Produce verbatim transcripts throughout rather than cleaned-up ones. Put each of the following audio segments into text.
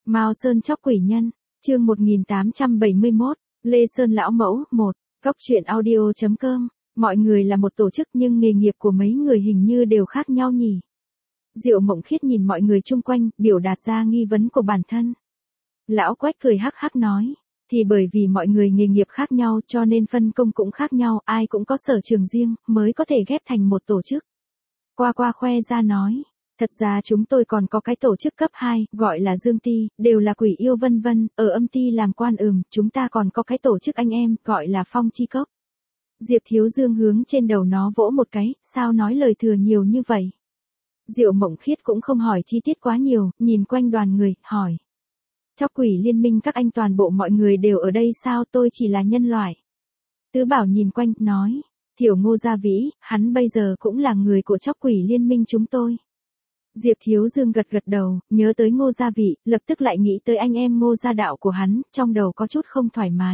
Mao Sơn chóc quỷ nhân, chương một nghìn tám trăm bảy mươi mốt, Lê Sơn lão mẫu, một, Cóc truyện audio chấm com. Mọi người là một tổ chức nhưng nghề nghiệp của mấy người hình như đều khác nhau nhỉ. Diệu Mộng Khiết nhìn mọi người chung quanh, biểu đạt ra nghi vấn của bản thân. Lão Quách cười hắc hắc nói, thì bởi vì mọi người nghề nghiệp khác nhau cho nên phân công cũng khác nhau, ai cũng có sở trường riêng, mới có thể ghép thành một tổ chức. Qua qua khoe ra nói, thật ra chúng tôi còn có cái tổ chức cấp hai, gọi là Dương Ti, đều là quỷ yêu vân vân, ở âm ti làm quan ừm, chúng ta còn có cái tổ chức anh em, gọi là Phong Chi Cốc. Diệp Thiếu Dương hướng trên đầu nó vỗ một cái, sao nói lời thừa nhiều như vậy? Diệu Mộng Khiết cũng không hỏi chi tiết quá nhiều, nhìn quanh đoàn người, hỏi. Chóc quỷ liên minh các anh toàn bộ mọi người đều ở đây sao, tôi chỉ là nhân loại. Tứ Bảo nhìn quanh, nói, Thiểu Ngô Gia Vĩ, hắn bây giờ cũng là người của chóc quỷ liên minh chúng tôi. Diệp Thiếu Dương gật gật đầu, nhớ tới Ngô Gia Vị, lập tức lại nghĩ tới anh em Ngô Gia Đạo của hắn, trong đầu có chút không thoải mái.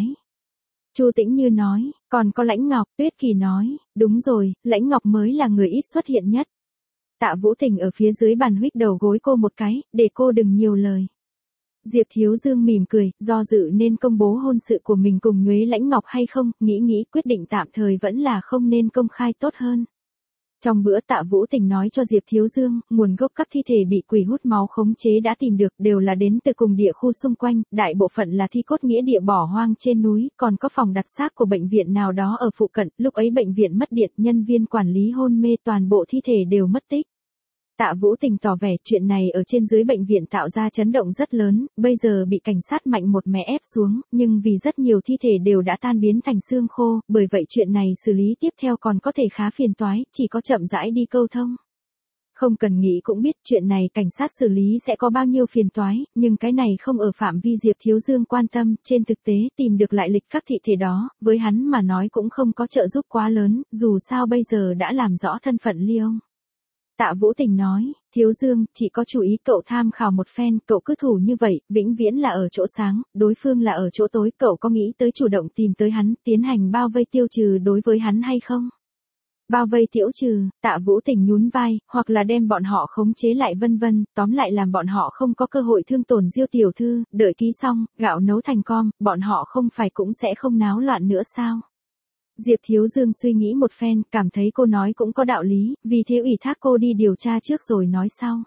Chu Tĩnh Như nói, còn có Lãnh Ngọc, Tuyết Kỳ nói, đúng rồi, Lãnh Ngọc mới là người ít xuất hiện nhất. Tạ Vũ Tình ở phía dưới bàn huých đầu gối cô một cái, để cô đừng nhiều lời. Diệp Thiếu Dương mỉm cười, do dự nên công bố hôn sự của mình cùng Nhuế Lãnh Ngọc hay không, nghĩ nghĩ quyết định tạm thời vẫn là không nên công khai tốt hơn. Trong bữa Tạ Vũ Tình nói cho Diệp Thiếu Dương, nguồn gốc các thi thể bị quỷ hút máu khống chế đã tìm được đều là đến từ cùng địa khu xung quanh, đại bộ phận là thi cốt nghĩa địa bỏ hoang trên núi, còn có phòng đặt xác của bệnh viện nào đó ở phụ cận, lúc ấy bệnh viện mất điện, nhân viên quản lý hôn mê, toàn bộ thi thể đều mất tích. Tạ Vũ Tình tỏ vẻ chuyện này ở trên dưới bệnh viện tạo ra chấn động rất lớn, bây giờ bị cảnh sát mạnh một mẽ ép xuống, nhưng vì rất nhiều thi thể đều đã tan biến thành xương khô, bởi vậy chuyện này xử lý tiếp theo còn có thể khá phiền toái, chỉ có chậm rãi đi câu thông. Không cần nghĩ cũng biết chuyện này cảnh sát xử lý sẽ có bao nhiêu phiền toái, nhưng cái này không ở phạm vi Diệp Thiếu Dương quan tâm, trên thực tế tìm được lại lịch các thị thể đó, với hắn mà nói cũng không có trợ giúp quá lớn, dù sao bây giờ đã làm rõ thân phận Ly ông. Tạ Vũ Tình nói, Thiếu Dương, chỉ có chú ý cậu tham khảo một phen, cậu cứ thủ như vậy, vĩnh viễn là ở chỗ sáng, đối phương là ở chỗ tối, cậu có nghĩ tới chủ động tìm tới hắn, tiến hành bao vây tiêu trừ đối với hắn hay không? Bao vây tiêu trừ, Tạ Vũ Tình nhún vai, hoặc là đem bọn họ khống chế lại vân vân, tóm lại làm bọn họ không có cơ hội thương tổn Diêu tiểu thư, đợi ký xong, gạo nấu thành com, bọn họ không phải cũng sẽ không náo loạn nữa sao? Diệp Thiếu Dương suy nghĩ một phen, cảm thấy cô nói cũng có đạo lý, vì thế ủy thác cô đi điều tra trước rồi nói sau.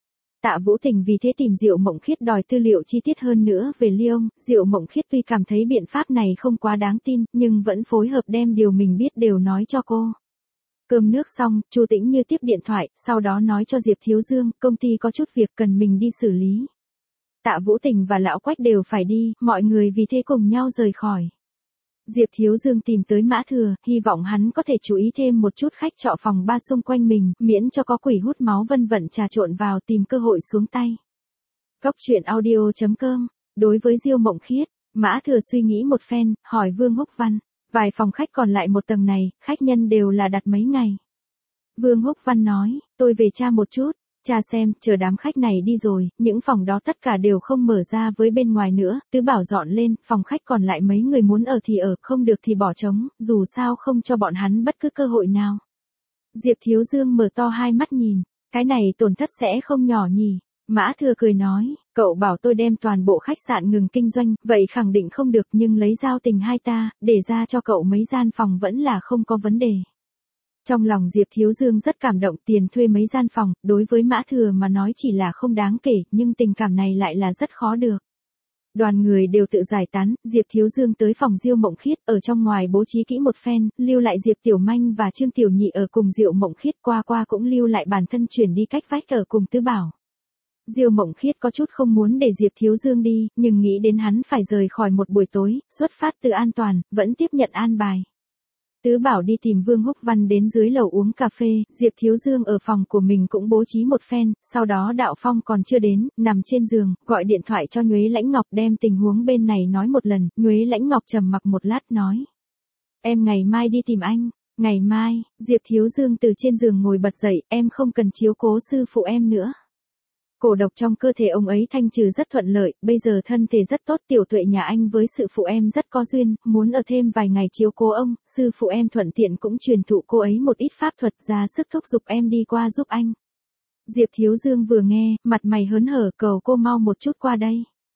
Tạ Vũ Tình vì thế tìm Diệu Mộng Khiết đòi tư liệu chi tiết hơn nữa về Ly ông, Diệu Mộng Khiết tuy cảm thấy biện pháp này không quá đáng tin, nhưng vẫn phối hợp đem điều mình biết đều nói cho cô. Cơm nước xong, Chu Tĩnh Như tiếp điện thoại, sau đó nói cho Diệp Thiếu Dương, công ty có chút việc cần mình đi xử lý. Tạ Vũ Tình và Lão Quách đều phải đi, mọi người vì thế cùng nhau rời khỏi. Diệp Thiếu Dương tìm tới Mã Thừa, hy vọng hắn có thể chú ý thêm một chút khách trọ phòng ba xung quanh mình, miễn cho có quỷ hút máu vân vân trà trộn vào tìm cơ hội xuống tay. Cóc truyện audio chấm com. Đối với Diêu Mộng Khiết, Mã Thừa suy nghĩ một phen, hỏi Vương Húc Văn, vài phòng khách còn lại một tầng này, khách nhân đều là đặt mấy ngày. Vương Húc Văn nói, tôi về tra một chút. Cha xem, chờ đám khách này đi rồi, những phòng đó tất cả đều không mở ra với bên ngoài nữa, Tứ Bảo dọn lên, phòng khách còn lại mấy người muốn ở thì ở, không được thì bỏ trống, dù sao không cho bọn hắn bất cứ cơ hội nào. Diệp Thiếu Dương mở to hai mắt nhìn, cái này tổn thất sẽ không nhỏ nhỉ. Mã Thừa cười nói, cậu bảo tôi đem toàn bộ khách sạn ngừng kinh doanh, vậy khẳng định không được nhưng lấy giao tình hai ta, để ra cho cậu mấy gian phòng vẫn là không có vấn đề. Trong lòng Diệp Thiếu Dương rất cảm động, tiền thuê mấy gian phòng, đối với Mã Thừa mà nói chỉ là không đáng kể, nhưng tình cảm này lại là rất khó được. Đoàn người đều tự giải tán, Diệp Thiếu Dương tới phòng Diêu Mộng Khiết, ở trong ngoài bố trí kỹ một phen, lưu lại Diệp Tiểu Manh và Trương Tiểu Nhị ở cùng Diệu Mộng Khiết, qua qua cũng lưu lại bản thân chuyển đi cách vách ở cùng Tứ Bảo. Diêu Mộng Khiết có chút không muốn để Diệp Thiếu Dương đi, nhưng nghĩ đến hắn phải rời khỏi một buổi tối, xuất phát từ an toàn, vẫn tiếp nhận an bài. Tứ Bảo đi tìm Vương Húc Văn đến dưới lầu uống cà phê, Diệp Thiếu Dương ở phòng của mình cũng bố trí một phen, sau đó Đạo Phong còn chưa đến, nằm trên giường, gọi điện thoại cho Nhuế Lãnh Ngọc đem tình huống bên này nói một lần, Nhuế Lãnh Ngọc trầm mặc một lát nói. Em ngày mai đi tìm anh, ngày mai, Diệp Thiếu Dương từ trên giường ngồi bật dậy, em không cần chiếu cố sư phụ em nữa. Cổ độc trong cơ thể ông ấy thanh trừ rất thuận lợi, bây giờ thân thể rất tốt, Tiểu Tuệ nhà anh với sư phụ em rất có duyên, muốn ở thêm vài ngày chiếu cố ông, sư phụ em thuận tiện cũng truyền thụ cô ấy một ít pháp thuật, ra sức thúc giục em đi qua giúp anh. Diệp Thiếu Dương vừa nghe, mặt mày hớn hở, cầu cô mau một chút qua đây.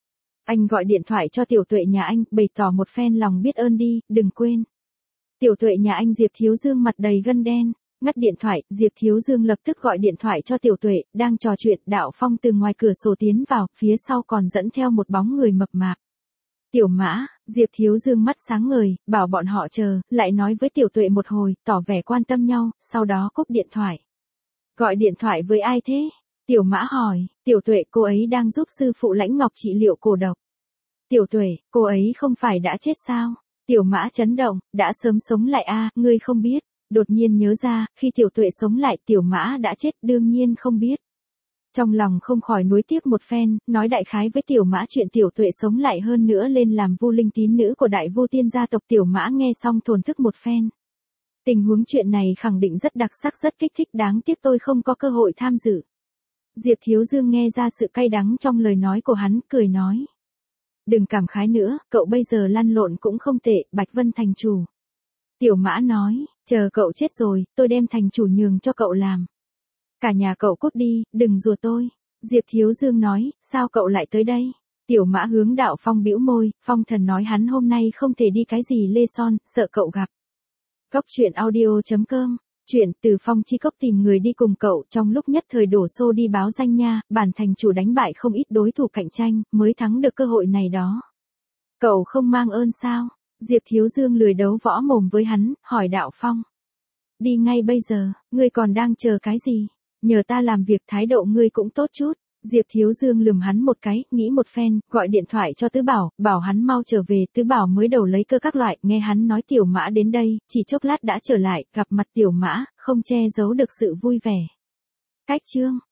Anh gọi điện thoại cho tiểu tuệ nhà anh, bày tỏ một phen lòng biết ơn đi, đừng quên. Tiểu tuệ nhà anh Diệp Thiếu Dương mặt đầy gân đen. Ngắt điện thoại, Diệp Thiếu Dương lập tức gọi điện thoại cho tiểu tuệ, đang trò chuyện, Đạo Phong từ ngoài cửa sổ tiến vào, phía sau còn dẫn theo một bóng người mập mạp. Tiểu Mã, Diệp Thiếu Dương mắt sáng ngời, bảo bọn họ chờ, lại nói với tiểu tuệ một hồi, tỏ vẻ quan tâm nhau, sau đó cúp điện thoại. Gọi điện thoại với ai thế? Tiểu Mã hỏi, tiểu tuệ, cô ấy đang giúp sư phụ Lãnh Ngọc trị liệu cổ độc. Tiểu tuệ, cô ấy không phải đã chết sao? Tiểu Mã chấn động, đã sớm sống lại a, ngươi không biết. Đột nhiên nhớ ra, khi tiểu tuệ sống lại, tiểu Mã đã chết, đương nhiên không biết. Trong lòng không khỏi nuối tiếc một phen, nói đại khái với tiểu Mã chuyện tiểu tuệ sống lại hơn nữa lên làm Vu Linh tín nữ của Đại Vu Tiên gia tộc. Tiểu Mã nghe xong thổn thức một phen. Tình huống chuyện này khẳng định rất đặc sắc, rất kích thích, đáng tiếc tôi không có cơ hội tham dự. Diệp Thiếu Dương nghe ra sự cay đắng trong lời nói của hắn, cười nói. Đừng cảm khái nữa, cậu bây giờ lăn lộn cũng không tệ, Bạch Vân thành chủ. Tiểu Mã nói, chờ cậu chết rồi, tôi đem thành chủ nhường cho cậu làm. Cả nhà cậu cút đi, đừng rùa tôi. Diệp Thiếu Dương nói, sao cậu lại tới đây? Tiểu Mã hướng Đạo Phong bĩu môi, Phong Thần nói hắn hôm nay không thể đi cái gì Lê Son, sợ cậu gặp. Cốc truyện audio chấm com, chuyện từ Phong Chi Cốc tìm người đi cùng cậu, trong lúc nhất thời đổ xô đi báo danh nha, bản thành chủ đánh bại không ít đối thủ cạnh tranh, mới thắng được cơ hội này đó. Cậu không mang ơn sao? Diệp Thiếu Dương lười đấu võ mồm với hắn, hỏi Đạo Phong. Đi ngay bây giờ, ngươi còn đang chờ cái gì? Nhờ ta làm việc, thái độ ngươi cũng tốt chút. Diệp Thiếu Dương lườm hắn một cái, nghĩ một phen, gọi điện thoại cho Tứ Bảo, bảo hắn mau trở về. Tứ Bảo mới đầu lấy cơ các loại, nghe hắn nói Tiểu Mã đến đây, chỉ chốc lát đã trở lại, gặp mặt Tiểu Mã, không che giấu được sự vui vẻ. Cách chương